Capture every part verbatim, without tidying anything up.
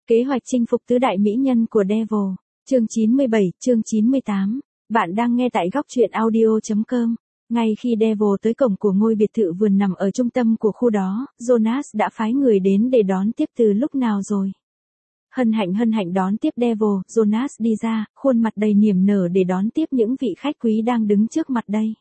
Kế hoạch chinh phục tứ đại mỹ nhân của Devil. Chương chín mươi bảy, chương chín mươi tám. Bạn đang nghe tại góc truyện audio chấm com. Ngay khi Devil tới cổng của ngôi biệt thự vườn nằm ở trung tâm của khu đó, Jonas đã phái người đến để đón tiếp từ lúc nào rồi. Hân hạnh hân hạnh đón tiếp Devil, Jonas đi ra, khuôn mặt đầy niềm nở để đón tiếp những vị khách quý đang đứng trước mặt đây.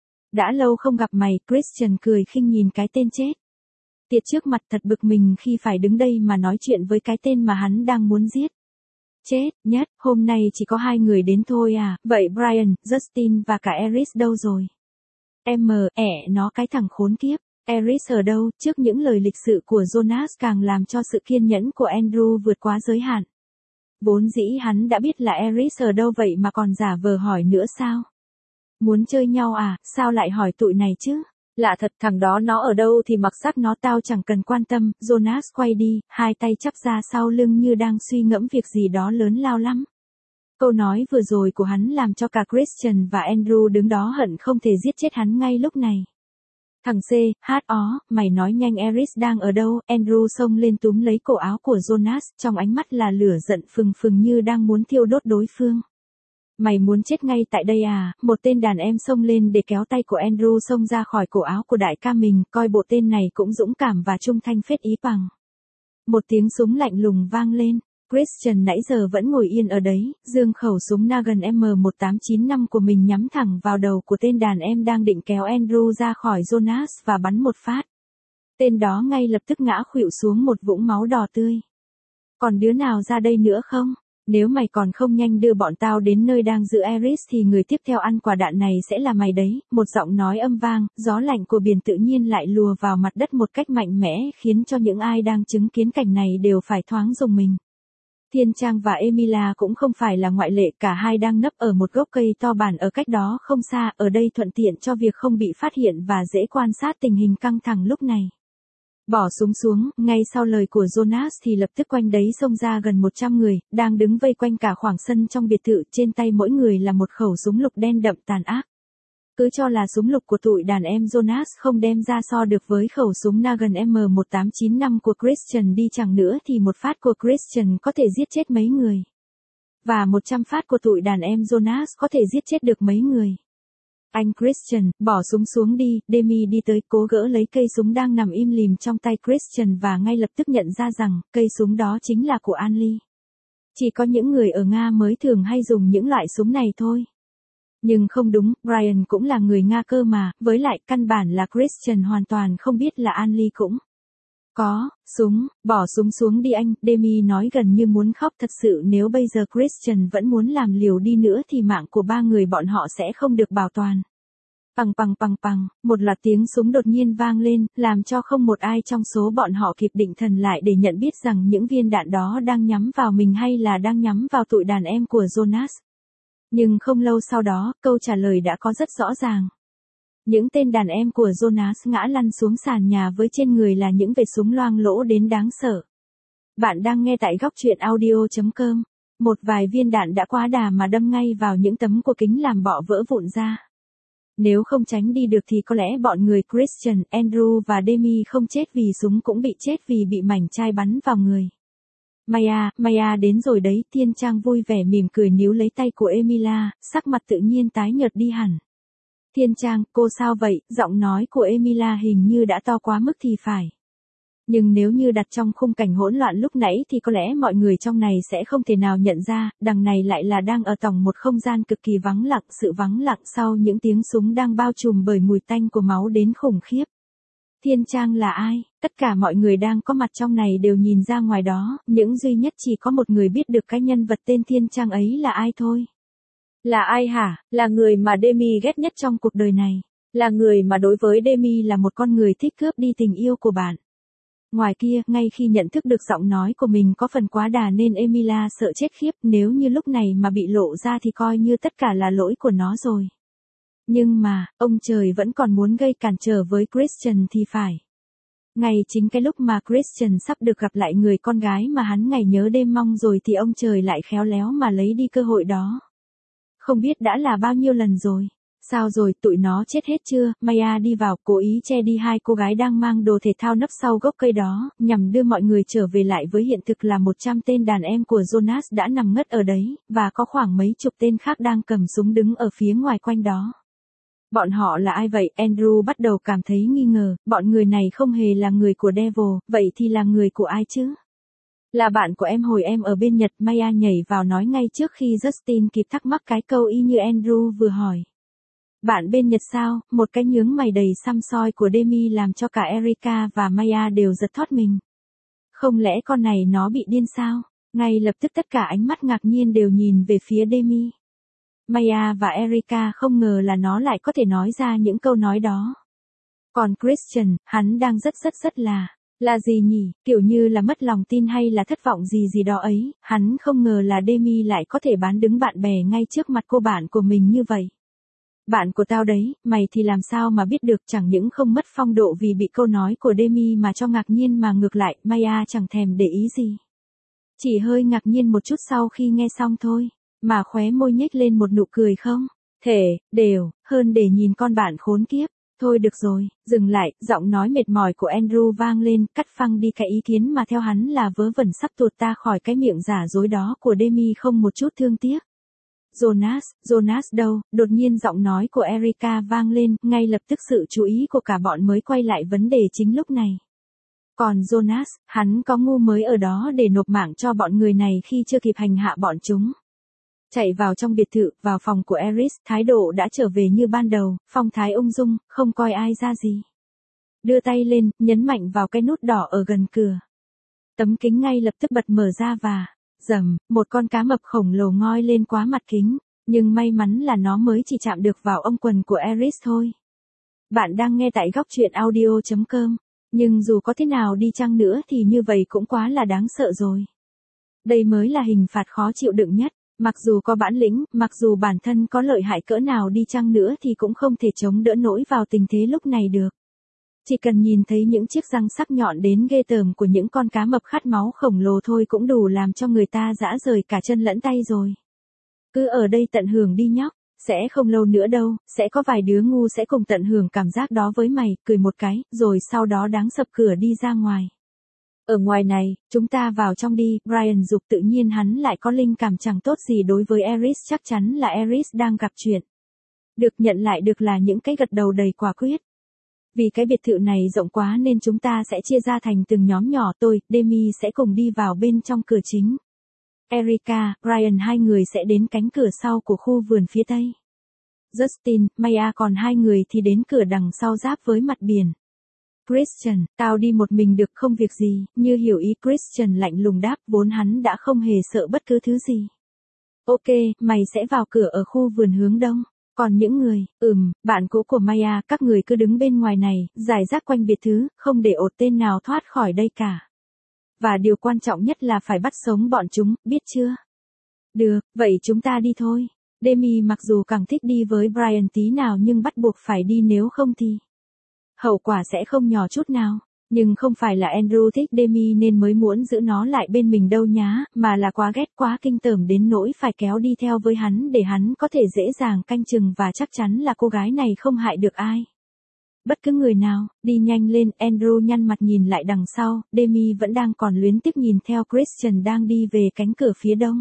Đã lâu không gặp mày, Christian cười khinh nhìn cái tên chết tiệt trước mặt, thật bực mình khi phải đứng đây mà nói chuyện với cái tên mà hắn đang muốn giết. Chết, nhất, hôm nay chỉ có hai người đến thôi à, vậy Brian, Justin và cả Eris đâu rồi? Em ẻ nó cái thằng khốn kiếp, Eris ở đâu? Trước những lời lịch sự của Jonas càng làm cho sự kiên nhẫn của Andrew vượt quá giới hạn. Vốn dĩ hắn đã biết là Eris ở đâu vậy mà còn giả vờ hỏi nữa sao? Muốn chơi nhau à, sao lại hỏi tụi này chứ? Lạ thật, thằng đó nó ở đâu thì mặc xác nó, tao chẳng cần quan tâm. Jonas quay đi, hai tay chắp ra sau lưng như đang suy ngẫm việc gì đó lớn lao lắm. Câu nói vừa rồi của hắn làm cho cả Christian và Andrew đứng đó hận không thể giết chết hắn ngay lúc này. Thằng C, hát ó, mày nói nhanh, Eris đang ở đâu? Andrew xông lên túm lấy cổ áo của Jonas, trong ánh mắt là lửa giận phừng phừng như đang muốn thiêu đốt đối phương. Mày muốn chết ngay tại đây à? Một tên đàn em xông lên để kéo tay của Andrew xông ra khỏi cổ áo của đại ca mình, coi bộ tên này cũng dũng cảm và trung thanh phết ý bằng. Một tiếng súng lạnh lùng vang lên. Christian nãy giờ vẫn ngồi yên ở đấy, giương khẩu súng Nagant M một tám chín năm của mình nhắm thẳng vào đầu của tên đàn em đang định kéo Andrew ra khỏi Jonas và bắn một phát. Tên đó ngay lập tức ngã khuỵu xuống một vũng máu đỏ tươi. Còn đứa nào ra đây nữa không? Nếu mày còn không nhanh đưa bọn tao đến nơi đang giữ Eris thì người tiếp theo ăn quả đạn này sẽ là mày đấy. Một giọng nói âm vang, gió lạnh của biển tự nhiên lại lùa vào mặt đất một cách mạnh mẽ, khiến cho những ai đang chứng kiến cảnh này đều phải thoáng rùng mình. Thiên Trang và Emilia cũng không phải là ngoại lệ, cả hai đang nấp ở một gốc cây to bản ở cách đó không xa, ở đây thuận tiện cho việc không bị phát hiện và dễ quan sát tình hình căng thẳng lúc này. Bỏ súng xuống, ngay sau lời của Jonas thì lập tức quanh đấy xông ra gần một trăm người, đang đứng vây quanh cả khoảng sân trong biệt thự, trên tay mỗi người là một khẩu súng lục đen đậm tàn ác. Cứ cho là súng lục của tụi đàn em Jonas không đem ra so được với khẩu súng Nagant M một tám chín năm của Christian đi chăng nữa thì một phát của Christian có thể giết chết mấy người. Và một trăm phát của tụi đàn em Jonas có thể giết chết được mấy người. Anh Christian, bỏ súng xuống đi. Demi đi tới, cố gỡ lấy cây súng đang nằm im lìm trong tay Christian và ngay lập tức nhận ra rằng, cây súng đó chính là của Anli. Chỉ có những người ở Nga mới thường hay dùng những loại súng này thôi. Nhưng không đúng, Brian cũng là người Nga cơ mà, với lại căn bản là Christian hoàn toàn không biết là Anli cũng có súng. Bỏ súng xuống đi anh, Demi nói gần như muốn khóc. Thật sự nếu bây giờ Christian vẫn muốn làm liều đi nữa thì mạng của ba người bọn họ sẽ không được bảo toàn. Pằng pằng pằng pằng, một loạt tiếng súng đột nhiên vang lên, làm cho không một ai trong số bọn họ kịp định thần lại để nhận biết rằng những viên đạn đó đang nhắm vào mình hay là đang nhắm vào tụi đàn em của Jonas. Nhưng không lâu sau đó, câu trả lời đã có rất rõ ràng. Những tên đàn em của Jonas ngã lăn xuống sàn nhà với trên người là những vệt súng loang lỗ đến đáng sợ. Bạn đang nghe tại góc truyện audio chấm com. Một vài viên đạn đã quá đà mà đâm ngay vào những tấm của kính làm bọ vỡ vụn ra. Nếu không tránh đi được thì có lẽ bọn người Christian, Andrew và Demi không chết vì súng cũng bị chết vì bị mảnh chai bắn vào người. Maya, Maya đến rồi đấy. Thiên Trang vui vẻ mỉm cười níu lấy tay của Emilia, sắc mặt tự nhiên tái nhợt đi hẳn. Thiên Trang, cô sao vậy? Giọng nói của Emilia hình như đã to quá mức thì phải. Nhưng nếu như đặt trong khung cảnh hỗn loạn lúc nãy thì có lẽ mọi người trong này sẽ không thể nào nhận ra, đằng này lại là đang ở tòng một không gian cực kỳ vắng lặng, sự vắng lặng sau những tiếng súng đang bao trùm bởi mùi tanh của máu đến khủng khiếp. Thiên Trang là ai? Tất cả mọi người đang có mặt trong này đều nhìn ra ngoài đó, những duy nhất chỉ có một người biết được cái nhân vật tên Thiên Trang ấy là ai thôi. Là ai hả? Là người mà Demi ghét nhất trong cuộc đời này. Là người mà đối với Demi là một con người thích cướp đi tình yêu của bạn. Ngoài kia, ngay khi nhận thức được giọng nói của mình có phần quá đà nên Emilia sợ chết khiếp, nếu như lúc này mà bị lộ ra thì coi như tất cả là lỗi của nó rồi. Nhưng mà, ông trời vẫn còn muốn gây cản trở với Christian thì phải. Ngay chính cái lúc mà Christian sắp được gặp lại người con gái mà hắn ngày nhớ đêm mong rồi thì ông trời lại khéo léo mà lấy đi cơ hội đó. Không biết đã là bao nhiêu lần rồi. Sao rồi, tụi nó chết hết chưa? Maya đi vào, cố ý che đi hai cô gái đang mang đồ thể thao nấp sau gốc cây đó, nhằm đưa mọi người trở về lại với hiện thực là một trăm tên đàn em của Jonas đã nằm ngất ở đấy, và có khoảng mấy chục tên khác đang cầm súng đứng ở phía ngoài quanh đó. Bọn họ là ai vậy? Andrew bắt đầu cảm thấy nghi ngờ, bọn người này không hề là người của Devil, vậy thì là người của ai chứ? Là bạn của em hồi em ở bên Nhật. Maya nhảy vào nói ngay trước khi Justin kịp thắc mắc cái câu y như Andrew vừa hỏi. Bạn bên Nhật sao? Một cái nhướng mày đầy xăm soi của Demi làm cho cả Erica và Maya đều giật thót mình. Không lẽ con này nó bị điên sao? Ngay lập tức tất cả ánh mắt ngạc nhiên đều nhìn về phía Demi. Maya và Erica không ngờ là nó lại có thể nói ra những câu nói đó. Còn Christian, hắn đang rất rất rất là... Là gì nhỉ? Kiểu như là mất lòng tin hay là thất vọng gì gì đó ấy, hắn không ngờ là Demi lại có thể bán đứng bạn bè ngay trước mặt cô bạn của mình như vậy. Bạn của tao đấy, mày thì làm sao mà biết được, chẳng những không mất phong độ vì bị câu nói của Demi mà cho ngạc nhiên mà ngược lại, Maya chẳng thèm để ý gì. Chỉ hơi ngạc nhiên một chút sau khi nghe xong thôi, mà khóe môi nhếch lên một nụ cười không thể đều, hơn để nhìn con bạn khốn kiếp. Thôi được rồi, dừng lại, giọng nói mệt mỏi của Andrew vang lên, cắt phăng đi cái ý kiến mà theo hắn là vớ vẩn sắp tuột ta khỏi cái miệng giả dối đó của Demi không một chút thương tiếc. Jonas, Jonas đâu? Đột nhiên giọng nói của Erica vang lên, ngay lập tức sự chú ý của cả bọn mới quay lại vấn đề chính lúc này. Còn Jonas, hắn có ngu mới ở đó để nộp mạng cho bọn người này khi chưa kịp hành hạ bọn chúng. Chạy vào trong biệt thự, vào phòng của Eris, thái độ đã trở về như ban đầu, phong thái ung dung, không coi ai ra gì. Đưa tay lên, nhấn mạnh vào cái nút đỏ ở gần cửa. Tấm kính ngay lập tức bật mở ra và, rầm, một con cá mập khổng lồ ngoi lên quá mặt kính, nhưng may mắn là nó mới chỉ chạm được vào ống quần của Eris thôi. Bạn đang nghe tại góc truyện audio chấm com, nhưng dù có thế nào đi chăng nữa thì như vậy cũng quá là đáng sợ rồi. Đây mới là hình phạt khó chịu đựng nhất. Mặc dù có bản lĩnh, mặc dù bản thân có lợi hại cỡ nào đi chăng nữa thì cũng không thể chống đỡ nổi vào tình thế lúc này được. Chỉ cần nhìn thấy những chiếc răng sắc nhọn đến ghê tởm của những con cá mập khát máu khổng lồ thôi cũng đủ làm cho người ta rã rời cả chân lẫn tay rồi. Cứ ở đây tận hưởng đi nhóc, sẽ không lâu nữa đâu, sẽ có vài đứa ngu sẽ cùng tận hưởng cảm giác đó với mày, cười một cái, rồi sau đó đáng sập cửa đi ra ngoài. Ở ngoài này, chúng ta vào trong đi, Brian dục tự nhiên hắn lại có linh cảm chẳng tốt gì đối với Eris, chắc chắn là Eris đang gặp chuyện. Được nhận lại được là những cái gật đầu đầy quả quyết. Vì cái biệt thự này rộng quá nên chúng ta sẽ chia ra thành từng nhóm nhỏ, tôi, Demi sẽ cùng đi vào bên trong cửa chính. Erica, Brian hai người sẽ đến cánh cửa sau của khu vườn phía tây. Justin, Maya còn hai người thì đến cửa đằng sau giáp với mặt biển. Christian, tao đi một mình được không việc gì, như hiểu ý Christian lạnh lùng đáp, vốn hắn đã không hề sợ bất cứ thứ gì. Ok, mày sẽ vào cửa ở khu vườn hướng đông. Còn những người, ừm, bạn cũ của Maya, các người cứ đứng bên ngoài này, giải rác quanh biệt thự, không để ột tên nào thoát khỏi đây cả. Và điều quan trọng nhất là phải bắt sống bọn chúng, biết chưa? Được, vậy chúng ta đi thôi. Demi mặc dù càng thích đi với Brian tí nào nhưng bắt buộc phải đi nếu không thì hậu quả sẽ không nhỏ chút nào. Nhưng không phải là Andrew thích Demi nên mới muốn giữ nó lại bên mình đâu nhá, mà là quá ghét quá kinh tởm đến nỗi phải kéo đi theo với hắn để hắn có thể dễ dàng canh chừng và chắc chắn là cô gái này không hại được ai. Bất cứ người nào, đi nhanh lên, Andrew nhăn mặt nhìn lại đằng sau, Demi vẫn đang còn luyến tiếc nhìn theo Christian đang đi về cánh cửa phía đông.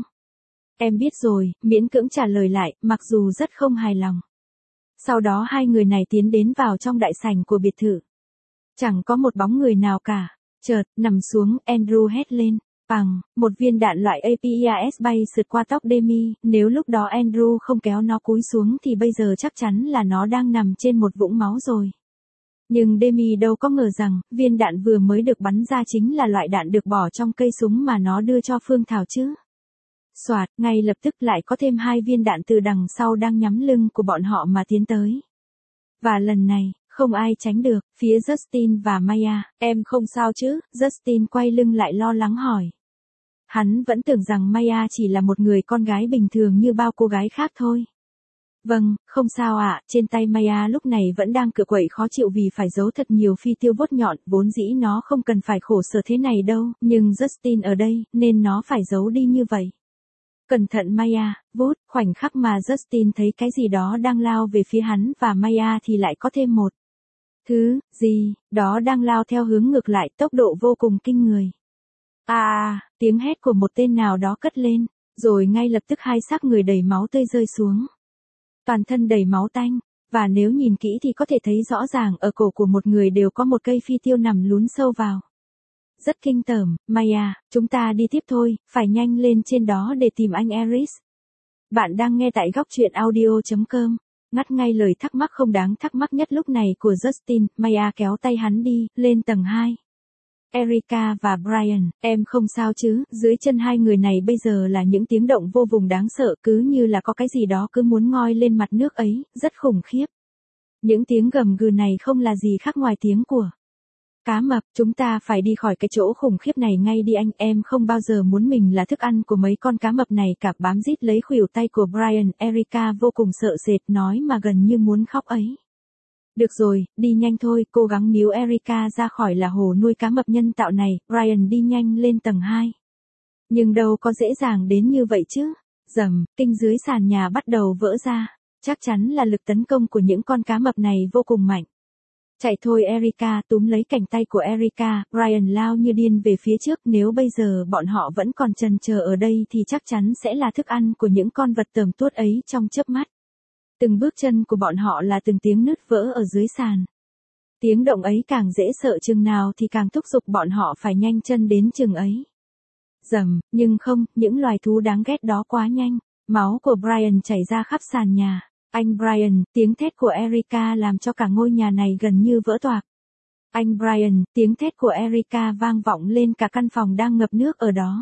Em biết rồi, miễn cưỡng trả lời lại, mặc dù rất không hài lòng. Sau đó hai người này tiến đến vào trong đại sảnh của biệt thự. Chẳng có một bóng người nào cả. Chợt, nằm xuống, Andrew hét lên. Bằng, một viên đạn loại a pê i a ét bay sượt qua tóc Demi, nếu lúc đó Andrew không kéo nó cúi xuống thì bây giờ chắc chắn là nó đang nằm trên một vũng máu rồi. Nhưng Demi đâu có ngờ rằng, viên đạn vừa mới được bắn ra chính là loại đạn được bỏ trong cây súng mà nó đưa cho Phương Thảo chứ. Soạt, ngay lập tức lại có thêm hai viên đạn từ đằng sau đang nhắm lưng của bọn họ mà tiến tới. Và lần này, không ai tránh được, phía Justin và Maya, em không sao chứ? Justin quay lưng lại lo lắng hỏi. Hắn vẫn tưởng rằng Maya chỉ là một người con gái bình thường như bao cô gái khác thôi. Vâng, không sao ạ, trên tay Maya lúc này vẫn đang cựa quậy khó chịu vì phải giấu thật nhiều phi tiêu vuốt nhọn, vốn dĩ nó không cần phải khổ sở thế này đâu, nhưng Justin ở đây, nên nó phải giấu đi như vậy. Cẩn thận Maya, vút, khoảnh khắc mà Justin thấy cái gì đó đang lao về phía hắn và Maya thì lại có thêm một thứ gì đó đang lao theo hướng ngược lại, tốc độ vô cùng kinh người. À, tiếng hét của một tên nào đó cất lên, rồi ngay lập tức hai xác người đầy máu tươi rơi xuống. Toàn thân đầy máu tanh, và nếu nhìn kỹ thì có thể thấy rõ ràng ở cổ của một người đều có một cây phi tiêu nằm lún sâu vào. Rất kinh tởm. Maya, chúng ta đi tiếp thôi, phải nhanh lên trên đó để tìm anh Eris. Bạn đang nghe tại góc truyện audio chấm com. Ngắt ngay lời thắc mắc không đáng thắc mắc nhất lúc này của Justin, Maya kéo tay hắn đi, lên tầng hai. Erica và Brian, em không sao chứ? Dưới chân hai người này bây giờ là những tiếng động vô cùng đáng sợ, cứ như là có cái gì đó cứ muốn ngoi lên mặt nước ấy, rất khủng khiếp. Những tiếng gầm gừ này không là gì khác ngoài tiếng của cá mập. Chúng ta phải đi khỏi cái chỗ khủng khiếp này ngay đi anh, em không bao giờ muốn mình là thức ăn của mấy con cá mập này cả. Bám rít lấy khuỷu tay của Brian, Erica vô cùng sợ sệt nói mà gần như muốn khóc ấy. Được rồi, đi nhanh thôi, cố gắng níu Erica ra khỏi là hồ nuôi cá mập nhân tạo này. Brian đi nhanh lên tầng hai. Nhưng đâu có dễ dàng đến như vậy chứ. Rầm, kinh dưới sàn nhà bắt đầu vỡ ra. Chắc chắn là lực tấn công của những con cá mập này vô cùng mạnh. Chạy thôi Erica, túm lấy cánh tay của Erica, Brian lao như điên về phía trước. Nếu bây giờ bọn họ vẫn còn chần chờ ở đây thì chắc chắn sẽ là thức ăn của những con vật tởm tuốt ấy trong chớp mắt. Từng bước chân của bọn họ là từng tiếng nứt vỡ ở dưới sàn. Tiếng động ấy càng dễ sợ chừng nào thì càng thúc giục bọn họ phải nhanh chân đến chừng ấy. Rầm, nhưng không, những loài thú đáng ghét đó quá nhanh. Máu của Brian chảy ra khắp sàn nhà. Anh Brian, tiếng thét của Erica làm cho cả ngôi nhà này gần như vỡ toạc. Anh Brian, tiếng thét của Erica vang vọng lên cả căn phòng đang ngập nước ở đó.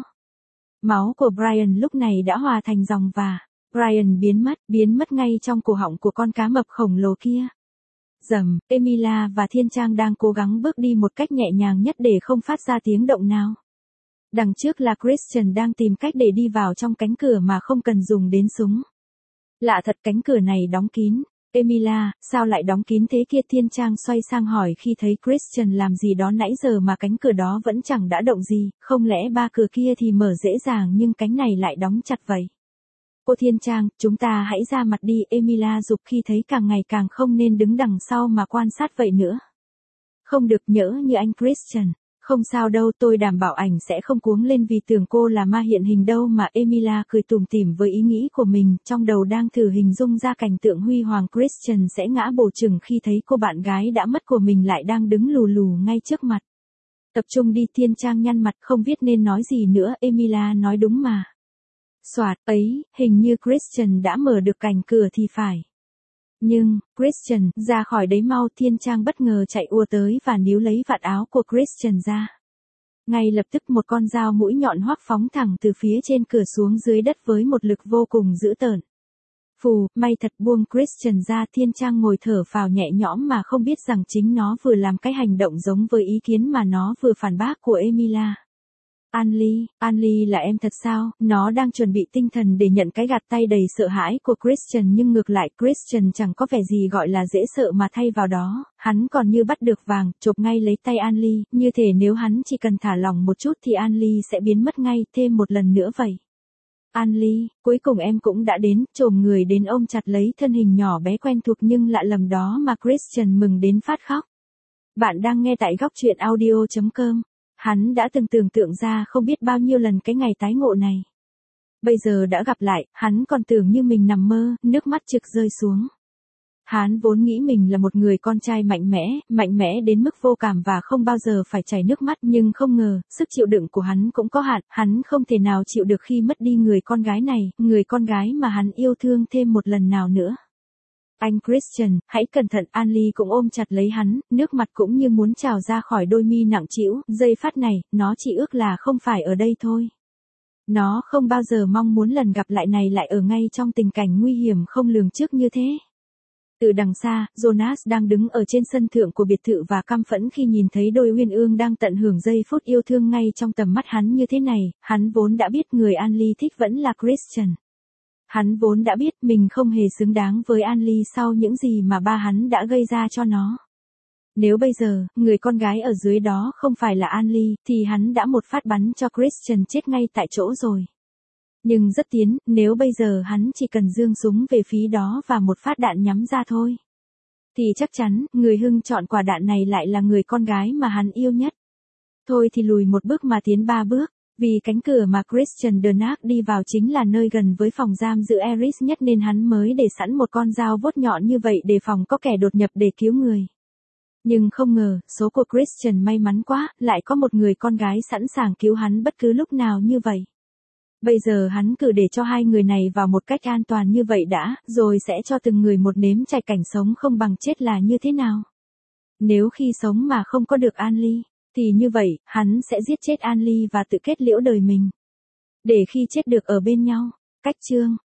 Máu của Brian lúc này đã hòa thành dòng và Brian biến mất, biến mất ngay trong cổ họng của con cá mập khổng lồ kia. Rầm, Emilia và Thiên Trang đang cố gắng bước đi một cách nhẹ nhàng nhất để không phát ra tiếng động nào. Đằng trước là Christian đang tìm cách để đi vào trong cánh cửa mà không cần dùng đến súng. Lạ thật, cánh cửa này đóng kín. Emilia, sao lại đóng kín thế kia? Thiên Trang xoay sang hỏi khi thấy Christian làm gì đó nãy giờ mà cánh cửa đó vẫn chẳng đã động gì, không lẽ ba cửa kia thì mở dễ dàng nhưng cánh này lại đóng chặt vậy? Cô Thiên Trang, chúng ta hãy ra mặt đi, Emilia giục khi thấy càng ngày càng không nên đứng đằng sau mà quan sát vậy nữa. Không được nhỡ như anh Christian. Không sao đâu, tôi đảm bảo ảnh sẽ không cuống lên vì tưởng cô là ma hiện hình đâu mà. Emilia cười tủm tỉm với ý nghĩ của mình, trong đầu đang thử hình dung ra cảnh tượng huy hoàng Christian sẽ ngã bổ chừng khi thấy cô bạn gái đã mất của mình lại đang đứng lù lù ngay trước mặt. Tập trung đi, Thiên Trang nhăn mặt không biết nên nói gì nữa. Emilia nói đúng mà. Soạt ấy, hình như Christian đã mở được cánh cửa thì phải. Nhưng, Christian, ra khỏi đấy mau. Thiên Trang bất ngờ chạy ùa tới và níu lấy vạt áo của Christian ra. Ngay lập tức một con dao mũi nhọn hoắc phóng thẳng từ phía trên cửa xuống dưới đất với một lực vô cùng dữ tợn. Phù, may thật, buông Christian ra. Thiên Trang ngồi thở phào nhẹ nhõm mà không biết rằng chính nó vừa làm cái hành động giống với ý kiến mà nó vừa phản bác của Emilia. Anly, Anly là em thật sao? Nó đang chuẩn bị tinh thần để nhận cái gạt tay đầy sợ hãi của Christian nhưng ngược lại Christian chẳng có vẻ gì gọi là dễ sợ mà thay vào đó, hắn còn như bắt được vàng, chộp ngay lấy tay Anly, như thể nếu hắn chỉ cần thả lỏng một chút thì Anly sẽ biến mất ngay, thêm một lần nữa vậy. Anly, cuối cùng em cũng đã đến, chồm người đến ôm chặt lấy thân hình nhỏ bé quen thuộc nhưng lạ lầm đó mà Christian mừng đến phát khóc. Bạn đang nghe tại góc truyện audio chấm com. Hắn đã từng tưởng tượng ra không biết bao nhiêu lần cái ngày tái ngộ này. Bây giờ đã gặp lại, hắn còn tưởng như mình nằm mơ, nước mắt trực rơi xuống. Hắn vốn nghĩ mình là một người con trai mạnh mẽ, mạnh mẽ đến mức vô cảm và không bao giờ phải chảy nước mắt, nhưng không ngờ, sức chịu đựng của hắn cũng có hạn, hắn không thể nào chịu được khi mất đi người con gái này, người con gái mà hắn yêu thương thêm một lần nào nữa. Anh Christian, hãy cẩn thận. Anly cũng ôm chặt lấy hắn, nước mặt cũng như muốn trào ra khỏi đôi mi nặng trĩu. Giây phút này, nó chỉ ước là không phải ở đây thôi. Nó không bao giờ mong muốn lần gặp lại này lại ở ngay trong tình cảnh nguy hiểm không lường trước như thế. Từ đằng xa, Jonas đang đứng ở trên sân thượng của biệt thự và căm phẫn khi nhìn thấy đôi uyên ương đang tận hưởng giây phút yêu thương ngay trong tầm mắt hắn như thế này. Hắn vốn đã biết người Anly thích vẫn là Christian. Hắn vốn đã biết mình không hề xứng đáng với Anly sau những gì mà ba hắn đã gây ra cho nó. Nếu bây giờ, người con gái ở dưới đó không phải là Anly, thì hắn đã một phát bắn cho Christian chết ngay tại chỗ rồi. Nhưng rất tiến, nếu bây giờ hắn chỉ cần giương súng về phía đó và một phát đạn nhắm ra thôi. Thì chắc chắn, người Hưng chọn quả đạn này lại là người con gái mà hắn yêu nhất. Thôi thì lùi một bước mà tiến ba bước, vì cánh cửa mà Christian Dernack đi vào chính là nơi gần với phòng giam giữ Eris nhất nên hắn mới để sẵn một con dao vuốt nhọn như vậy để phòng có kẻ đột nhập để cứu người. Nhưng không ngờ, số của Christian may mắn quá, lại có một người con gái sẵn sàng cứu hắn bất cứ lúc nào như vậy. Bây giờ hắn cứ để cho hai người này vào một cách an toàn như vậy đã, rồi sẽ cho từng người một nếm trải cảnh sống không bằng chết là như thế nào. Nếu khi sống mà không có được an ly, thì như vậy, hắn sẽ giết chết an ly và tự kết liễu đời mình. Để khi chết được ở bên nhau. Cách chương